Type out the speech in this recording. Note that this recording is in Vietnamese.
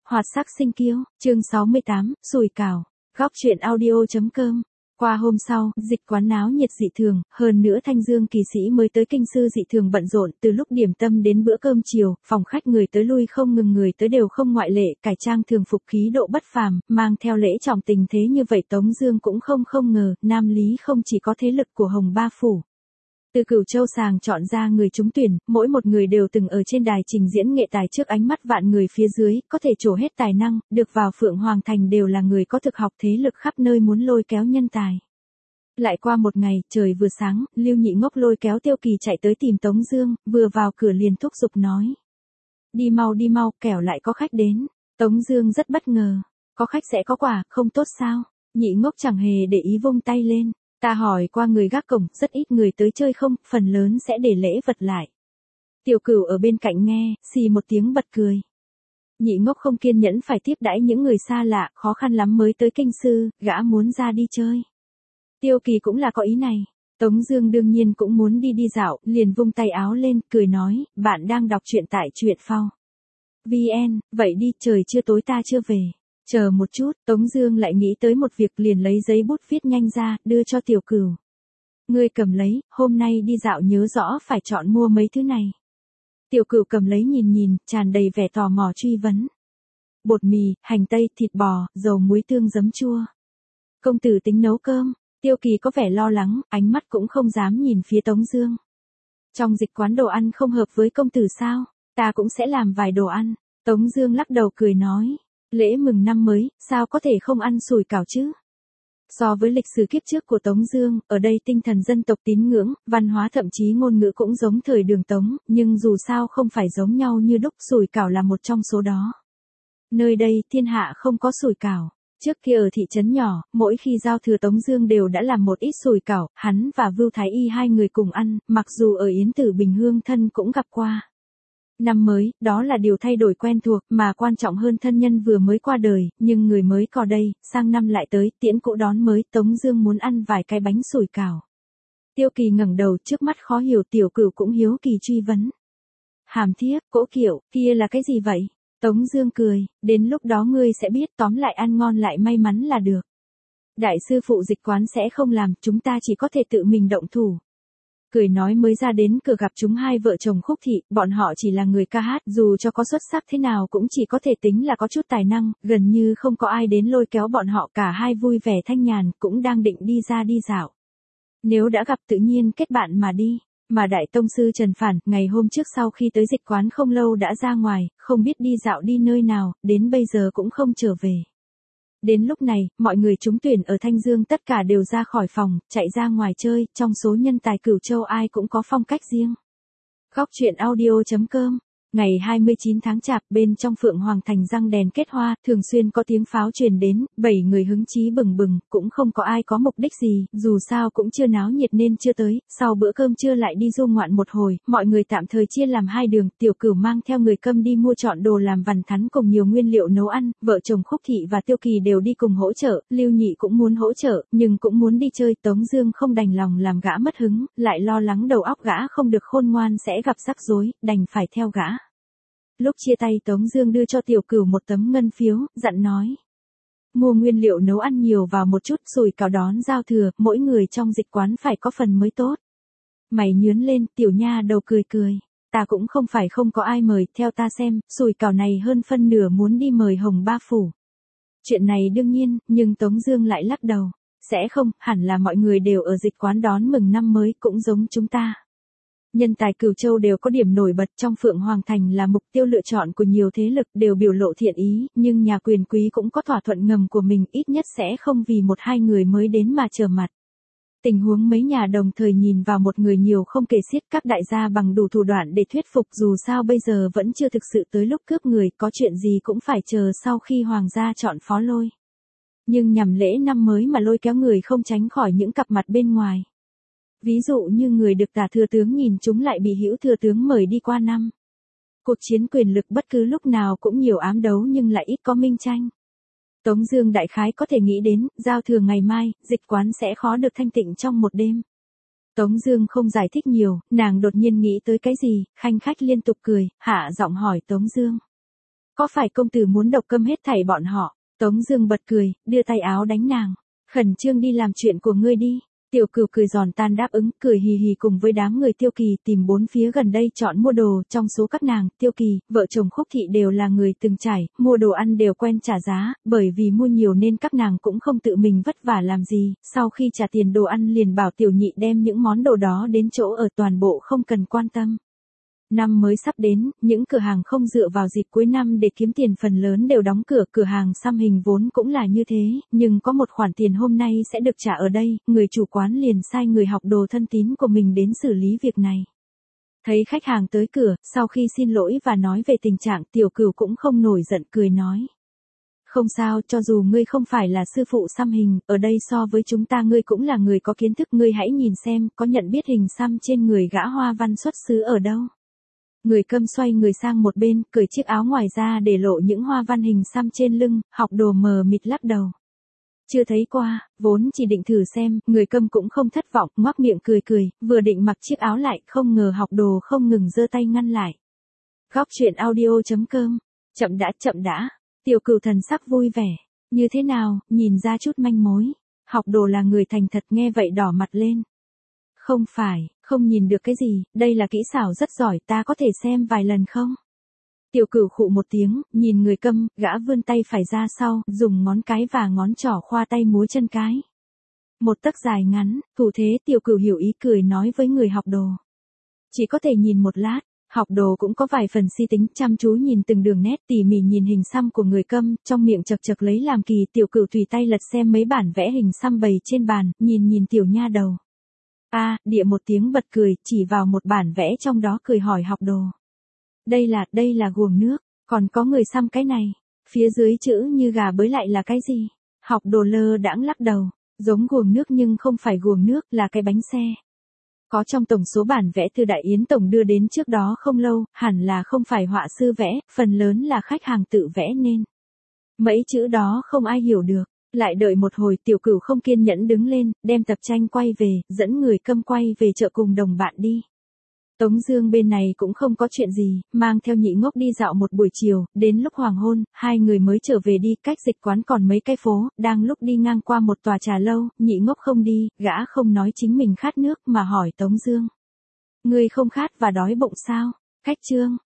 Hoạt sắc sinh kiêu, chương 68, sùi cảo, góc truyện audio.com. Qua hôm sau, dịch quán náo nhiệt dị thường, hơn nữa Thanh Dương kỳ sĩ mới tới kinh sư dị thường bận rộn, từ lúc điểm tâm đến bữa cơm chiều, phòng khách người tới lui không ngừng, người tới đều không ngoại lệ, cải trang thường phục khí độ bất phàm, mang theo lễ trọng tình thế như vậy Tống Dương cũng không ngờ, Nam Lý không chỉ có thế lực của Hồng Ba phủ. Từ Cửu Châu sàng chọn ra người trúng tuyển, mỗi một người đều từng ở trên đài trình diễn nghệ tài trước ánh mắt vạn người phía dưới, có thể trổ hết tài năng, được vào Phượng Hoàng Thành đều là người có thực học thế lực khắp nơi muốn lôi kéo nhân tài. Lại qua một ngày, trời vừa sáng, Lưu Nhị Ngốc lôi kéo Tiêu Kỳ chạy tới tìm Tống Dương, vừa vào cửa liền thúc giục nói: đi mau, kẻo lại có khách đến. Tống Dương rất bất ngờ, có khách sẽ có quà, không tốt sao? Nhị Ngốc chẳng hề để ý vung tay lên. Ta hỏi qua người gác cổng, rất ít người tới chơi không, phần lớn sẽ để lễ vật lại. Tiểu Cửu ở bên cạnh nghe, xì một tiếng bật cười. Nhị Ngốc không kiên nhẫn phải tiếp đãi những người xa lạ, khó khăn lắm mới tới kinh sư, gã muốn ra đi chơi. Tiêu Kỳ cũng là có ý này. Tống Dương đương nhiên cũng muốn đi dạo, liền vung tay áo lên, cười nói: bạn đang đọc truyện tại truyện phao VN, vậy đi, trời chưa tối ta chưa về. Chờ một chút, Tống Dương lại nghĩ tới một việc, liền lấy giấy bút viết nhanh ra, đưa cho Tiểu Cửu. Ngươi cầm lấy, hôm nay đi dạo nhớ rõ phải chọn mua mấy thứ này. Tiểu Cửu cầm lấy nhìn, tràn đầy vẻ tò mò truy vấn. Bột mì, hành tây, thịt bò, dầu muối tương giấm chua. Công tử tính nấu cơm. Tiêu Kỳ có vẻ lo lắng, ánh mắt cũng không dám nhìn phía Tống Dương. Trong dịch quán đồ ăn không hợp với công tử sao? Ta cũng sẽ làm vài đồ ăn. Tống Dương lắc đầu cười nói. Lễ mừng năm mới, sao có thể không ăn sủi cảo chứ? So với lịch sử kiếp trước của Tống Dương, ở đây tinh thần dân tộc tín ngưỡng, văn hóa thậm chí ngôn ngữ cũng giống thời Đường Tống, nhưng dù sao không phải giống nhau như đúc, sủi cảo là một trong số đó. Nơi đây, thiên hạ không có sủi cảo. Trước kia ở thị trấn nhỏ, mỗi khi giao thừa Tống Dương đều đã làm một ít sủi cảo, hắn và Vưu Thái Y hai người cùng ăn, mặc dù ở Yến Tử Bình Hương thân cũng gặp qua. Năm mới, đó là điều thay đổi quen thuộc, mà quan trọng hơn thân nhân vừa mới qua đời, nhưng người mới có đây, sang năm lại tới, tiễn cũ đón mới, Tống Dương muốn ăn vài cái bánh sủi cảo. Tiêu Kỳ ngẩng đầu, trước mắt khó hiểu, Tiểu Cửu cũng hiếu kỳ truy vấn. Hàm thiếp, cỗ kiệu, kia là cái gì vậy? Tống Dương cười, đến lúc đó ngươi sẽ biết, tóm lại ăn ngon lại may mắn là được. Đại sư phụ dịch quán sẽ không làm, chúng ta chỉ có thể tự mình động thủ. Cười nói mới ra đến cửa gặp chúng hai vợ chồng Khúc Thị, bọn họ chỉ là người ca hát, dù cho có xuất sắc thế nào cũng chỉ có thể tính là có chút tài năng, gần như không có ai đến lôi kéo bọn họ, cả hai vui vẻ thanh nhàn, cũng đang định đi ra đi dạo. Nếu đã gặp tự nhiên kết bạn mà đi. Mà Đại Tông Sư Trần Phản, ngày hôm trước sau khi tới dịch quán không lâu đã ra ngoài, không biết đi dạo đi nơi nào, đến bây giờ cũng không trở về. Đến lúc này, mọi người trúng tuyển ở Thanh Dương tất cả đều ra khỏi phòng, chạy ra ngoài chơi, trong số nhân tài Cửu Châu ai cũng có phong cách riêng. Góc truyện audio.com. Ngày 29 tháng Chạp, bên trong Phượng Hoàng Thành răng đèn kết hoa, thường xuyên có tiếng pháo truyền đến, 7 người hứng chí bừng bừng, cũng không có ai có mục đích gì, dù sao cũng chưa náo nhiệt nên chưa tới, sau bữa cơm trưa lại đi du ngoạn một hồi, mọi người tạm thời chia làm hai đường, Tiểu Cửu mang theo người câm đi mua chọn đồ làm vằn thắn cùng nhiều nguyên liệu nấu ăn, vợ chồng Khúc Thị và Tiêu Kỳ đều đi cùng hỗ trợ, Lưu Nhị cũng muốn hỗ trợ, nhưng cũng muốn đi chơi, Tống Dương không đành lòng làm gã mất hứng, lại lo lắng đầu óc gã không được khôn ngoan sẽ gặp rắc rối, đành phải theo gã. Lúc chia tay Tống Dương đưa cho Tiểu Cửu một tấm ngân phiếu, dặn nói. Mua nguyên liệu nấu ăn nhiều vào một chút, sủi cảo đón giao thừa, mỗi người trong dịch quán phải có phần mới tốt. Mày nhướn lên, tiểu nha đầu cười. Ta cũng không phải không có ai mời, theo ta xem, sủi cảo này hơn phân nửa muốn đi mời Hồng Ba phủ. Chuyện này đương nhiên, nhưng Tống Dương lại lắc đầu. Sẽ không, hẳn là mọi người đều ở dịch quán đón mừng năm mới, cũng giống chúng ta. Nhân tài Cửu Châu đều có điểm nổi bật, trong Phượng Hoàng Thành là mục tiêu lựa chọn của nhiều thế lực, đều biểu lộ thiện ý, nhưng nhà quyền quý cũng có thỏa thuận ngầm của mình, ít nhất sẽ không vì một hai người mới đến mà trở mặt. Tình huống mấy nhà đồng thời nhìn vào một người nhiều không kể xiết, các đại gia bằng đủ thủ đoạn để thuyết phục, dù sao bây giờ vẫn chưa thực sự tới lúc cướp người, có chuyện gì cũng phải chờ sau khi hoàng gia chọn phó lôi. Nhưng nhằm lễ năm mới mà lôi kéo người không tránh khỏi những cặp mặt bên ngoài. Ví dụ như người được Tả thừa tướng nhìn chúng lại bị Hữu thừa tướng mời đi qua năm. Cuộc chiến quyền lực bất cứ lúc nào cũng nhiều ám đấu nhưng lại ít có minh tranh. Tống Dương đại khái có thể nghĩ đến, giao thừa ngày mai, dịch quán sẽ khó được thanh tịnh trong một đêm. Tống Dương không giải thích nhiều, nàng đột nhiên nghĩ tới cái gì, khanh khách liên tục cười, hạ giọng hỏi Tống Dương. Có phải công tử muốn độc câm hết thảy bọn họ? Tống Dương bật cười, đưa tay áo đánh nàng. Khẩn trương đi làm chuyện của ngươi đi. Tiểu Cửu cười giòn tan đáp ứng, cười hì hì cùng với đám người Tiêu Kỳ tìm bốn phía gần đây chọn mua đồ. Trong số các nàng, Tiêu Kỳ, vợ chồng Khúc Thị đều là người từng trải, mua đồ ăn đều quen trả giá, bởi vì mua nhiều nên các nàng cũng không tự mình vất vả làm gì. Sau khi trả tiền đồ ăn liền bảo Tiểu Nhị đem những món đồ đó đến chỗ ở, toàn bộ không cần quan tâm. Năm mới sắp đến, những cửa hàng không dựa vào dịp cuối năm để kiếm tiền phần lớn đều đóng cửa. Cửa hàng xăm hình vốn cũng là như thế, nhưng có một khoản tiền hôm nay sẽ được trả ở đây, người chủ quán liền sai người học đồ thân tín của mình đến xử lý việc này. Thấy khách hàng tới cửa, sau khi xin lỗi và nói về tình trạng, Tiểu Cửu cũng không nổi giận, cười nói. Không sao, cho dù ngươi không phải là sư phụ xăm hình, ở đây so với chúng ta ngươi cũng là người có kiến thức, ngươi hãy nhìn xem, có nhận biết hình xăm trên người gã hoa văn xuất xứ ở đâu. Người Câm xoay người sang một bên, cởi chiếc áo ngoài ra để lộ những hoa văn hình xăm trên lưng, học đồ mờ mịt lắc đầu. Chưa thấy qua, vốn chỉ định thử xem, Người Câm cũng không thất vọng, ngoác miệng cười cười, vừa định mặc chiếc áo lại, không ngờ học đồ không ngừng giơ tay ngăn lại. Góc truyện audio.com. Chậm đã. Tiểu Cửu thần sắc vui vẻ. Như thế nào, nhìn ra chút manh mối. Học đồ là người thành thật, nghe vậy đỏ mặt lên. Không phải, không nhìn được cái gì, đây là kỹ xảo rất giỏi, ta có thể xem vài lần không? Tiểu Cửu khụ một tiếng, nhìn Người Câm, gã vươn tay phải ra sau, dùng ngón cái và ngón trỏ khoa tay múa chân cái. Một tấc dài ngắn, thủ thế. Tiểu Cửu hiểu ý, cười nói với người học đồ. Chỉ có thể nhìn một lát. Học đồ cũng có vài phần si tính, chăm chú nhìn từng đường nét, tỉ mỉ nhìn hình xăm của Người Câm, trong miệng chật chật lấy làm kỳ. Tiểu Cửu tùy tay lật xem mấy bản vẽ hình xăm bày trên bàn, nhìn tiểu nha đầu. Địa một tiếng bật cười, chỉ vào một bản vẽ trong đó, cười hỏi học đồ. Đây là guồng nước, còn có người xăm cái này. Phía dưới chữ như gà bới lại là cái gì? Học đồ lơ đãng lắc đầu, giống guồng nước nhưng không phải guồng nước, là cái bánh xe. Có trong tổng số bản vẽ từ Đại Yến Tổng đưa đến trước đó không lâu, hẳn là không phải họa sư vẽ, phần lớn là khách hàng tự vẽ nên. Mấy chữ đó không ai hiểu được. Lại đợi một hồi, Tiểu Cửu không kiên nhẫn đứng lên, đem tập tranh quay về, dẫn Người Câm quay về chợ cùng đồng bạn đi. Tống Dương bên này cũng không có chuyện gì, mang theo Nhị Ngốc đi dạo một buổi chiều, đến lúc hoàng hôn, hai người mới trở về đi. Cách dịch quán còn mấy cây phố, đang lúc đi ngang qua một tòa trà lâu, Nhị Ngốc không đi, gã không nói chính mình khát nước mà hỏi Tống Dương. Ngươi không khát và đói bụng sao? Khách trương,